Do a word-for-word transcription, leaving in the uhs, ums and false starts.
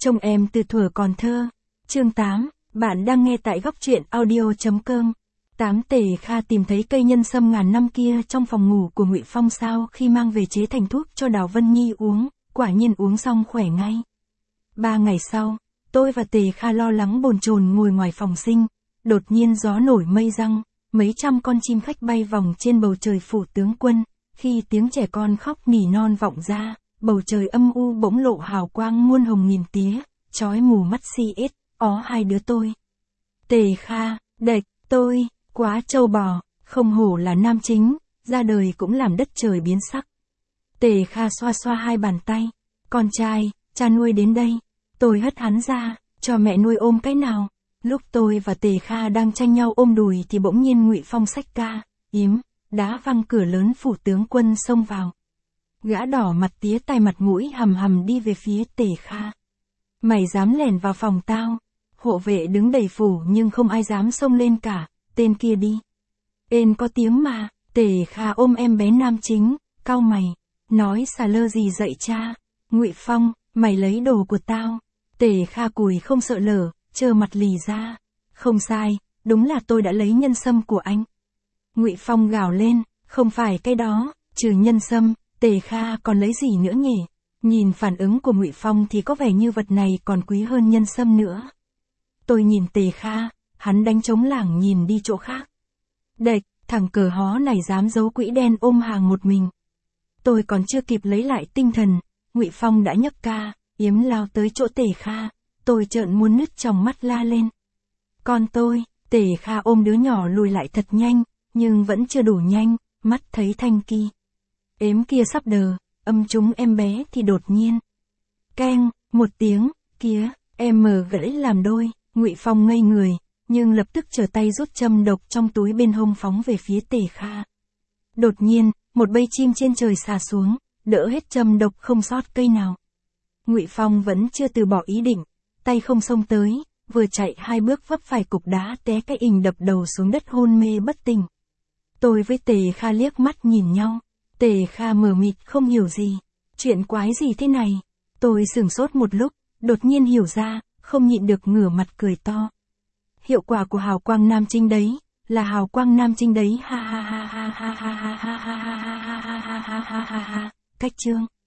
Trông em từ thuở còn thơ. Chương tám, bạn đang nghe tại góc truyện audio.com. tám Tề Kha tìm thấy cây nhân sâm ngàn năm kia trong phòng ngủ của Ngụy Phong sau khi mang về chế thành thuốc cho Đào Vân Nhi uống, quả nhiên uống xong khỏe ngay. Ba ngày sau, tôi và Tề Kha lo lắng bồn chồn ngồi ngoài phòng sinh, đột nhiên gió nổi mây giăng, mấy trăm con chim khách bay vòng trên bầu trời phủ tướng quân, khi tiếng trẻ con khóc nỉ non vọng ra, bầu trời âm u bỗng lộ hào quang muôn hồng nghìn tía, chói mù mắt si ết, ó hai đứa tôi. Tề Kha, đệch, tôi, quá trâu bò, không hổ là nam chính, ra đời cũng làm đất trời biến sắc. Tề Kha xoa xoa hai bàn tay, con trai, cha nuôi đến đây, tôi hất hắn ra, cho mẹ nuôi ôm cái nào. Lúc tôi và Tề Kha đang tranh nhau ôm đùi thì bỗng nhiên Ngụy Phong xách ca, yếm, đá văng cửa lớn phủ tướng quân xông vào. Gã đỏ mặt tía tai mặt mũi hầm hầm đi về phía Tề Kha. Mày dám lẻn vào phòng tao? Hộ vệ đứng đầy phủ nhưng không ai dám xông lên cả, tên kia đi. Ên có tiếng mà, Tề Kha ôm em bé nam chính, cau mày, nói xà lơ gì dậy cha. Ngụy Phong, mày lấy đồ của tao. Tề Kha cùi không sợ lở, trơ mặt lì ra. Không sai, đúng là tôi đã lấy nhân sâm của anh. Ngụy Phong gào lên, không phải cái đó, trừ nhân sâm, Tề Kha còn lấy gì nữa nhỉ? Nhìn phản ứng của Ngụy Phong thì có vẻ như vật này còn quý hơn nhân sâm nữa. Tôi nhìn Tề Kha, hắn đánh trống lảng nhìn đi chỗ khác. Đệch, thằng cờ hó này dám giấu quỹ đen ôm hàng một mình. Tôi còn chưa kịp lấy lại tinh thần, Ngụy Phong đã nhấc ca, yếm lao tới chỗ Tề Kha, tôi trợn muốn nứt trong mắt la lên. Con tôi, Tề Kha ôm đứa nhỏ lùi lại thật nhanh, nhưng vẫn chưa đủ nhanh, mắt thấy thanh kỳ ếm kia sắp đờ, âm trúng em bé thì đột nhiên. Keng, một tiếng, kia, em mờ gãy làm đôi, Ngụy Phong ngây người, nhưng lập tức trở tay rút châm độc trong túi bên hông phóng về phía Tề Kha. Đột nhiên, một bầy chim trên trời xà xuống, đỡ hết châm độc không sót cây nào. Ngụy Phong vẫn chưa từ bỏ ý định, tay không xông tới, vừa chạy hai bước vấp phải cục đá té cái ình đập đầu xuống đất hôn mê bất tỉnh. Tôi với Tề Kha liếc mắt nhìn nhau, Tề Kha mờ mịt không hiểu gì, chuyện quái gì thế này. Tôi sửng sốt một lúc, đột nhiên hiểu ra, không nhịn được ngửa mặt cười to. Hiệu quả của hào quang nam chinh đấy, là hào quang nam chinh đấy ha ha ha ha ha ha ha ha ha ha ha ha ha ha ha. Cách chương